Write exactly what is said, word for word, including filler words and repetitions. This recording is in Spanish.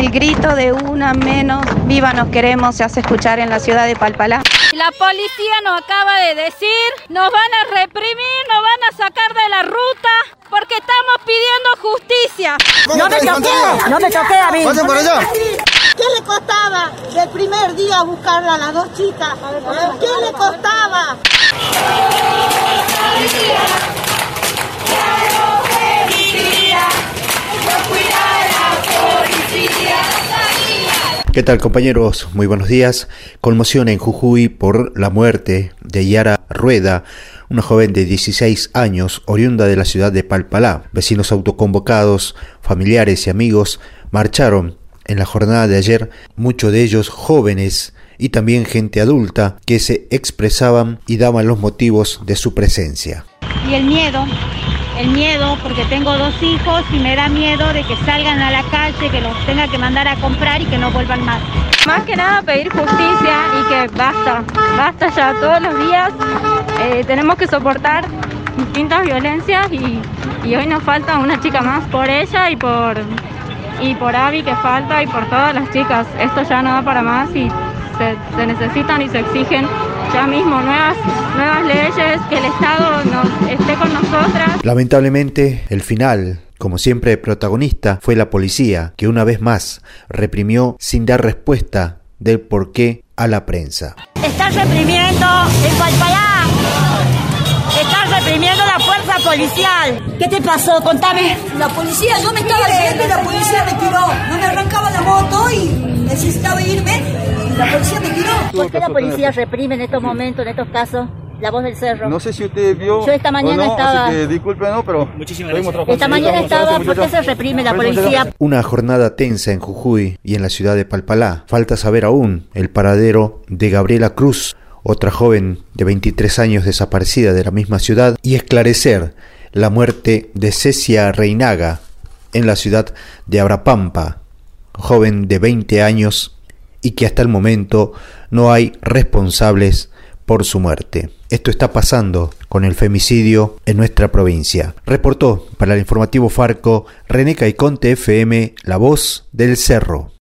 El grito de una menos, viva nos queremos, se hace escuchar en la ciudad de Palpalá. La policía nos acaba de decir, nos van a reprimir, nos van a sacar de la ruta, porque estamos pidiendo justicia. No me toqué, no me toqué a mí. Pasen por allá. ¿Qué le costaba del primer día buscarla a las dos chicas? ¿Qué le costaba? ¿Qué tal, compañeros? Muy buenos días. Conmoción en Jujuy por la muerte de Yara Rueda, una joven de dieciséis años, oriunda de la ciudad de Palpalá. Vecinos autoconvocados, familiares y amigos marcharon en la jornada de ayer, muchos de ellos jóvenes y también gente adulta que se expresaban y daban los motivos de su presencia. Y el miedo, el miedo porque tengo dos hijos y me da miedo de que salgan a la calle, que los tenga que mandar a comprar y que no vuelvan más. Más que nada pedir justicia y que basta, basta ya todos los días. Eh, tenemos que soportar distintas violencias y, y hoy nos falta una chica más por ella y por, y por Abby que falta y por todas las chicas. Esto ya no da para más y se, se necesitan y se exigen ya mismo nuevas, nuevas leyes, que el Estado nos esté con nosotras. Lamentablemente, el final, como siempre, protagonista fue la policía, que una vez más reprimió sin dar respuesta del porqué a la prensa. Están reprimiendo en Palpalá. Están reprimiendo la fuerza policial. ¿Qué te pasó? Contame. La policía, yo me estaba yendo y la policía me tiró. No me arrancaba la moto y necesitaba irme y la policía me tiró. ¿Por qué la policía reprime en estos momentos, en estos casos? La Voz del Cerro. No sé si usted vio. Yo esta mañana no, estaba. Así que disculpe, no, pero. Muchísimas gracias. Esta mañana estaba. ¿Por qué se reprime la policía? Una jornada tensa en Jujuy y en la ciudad de Palpalá. Falta saber aún el paradero de Gabriela Cruz, otra joven de veintitrés años desaparecida de la misma ciudad, y esclarecer la muerte de Cecia Reinaga en la ciudad de Abrapampa, joven de veinte años y que hasta el momento no hay responsables por su muerte. Esto está pasando con el femicidio en nuestra provincia. Reportó para el informativo Farco René Caiconte F M, La Voz del Cerro.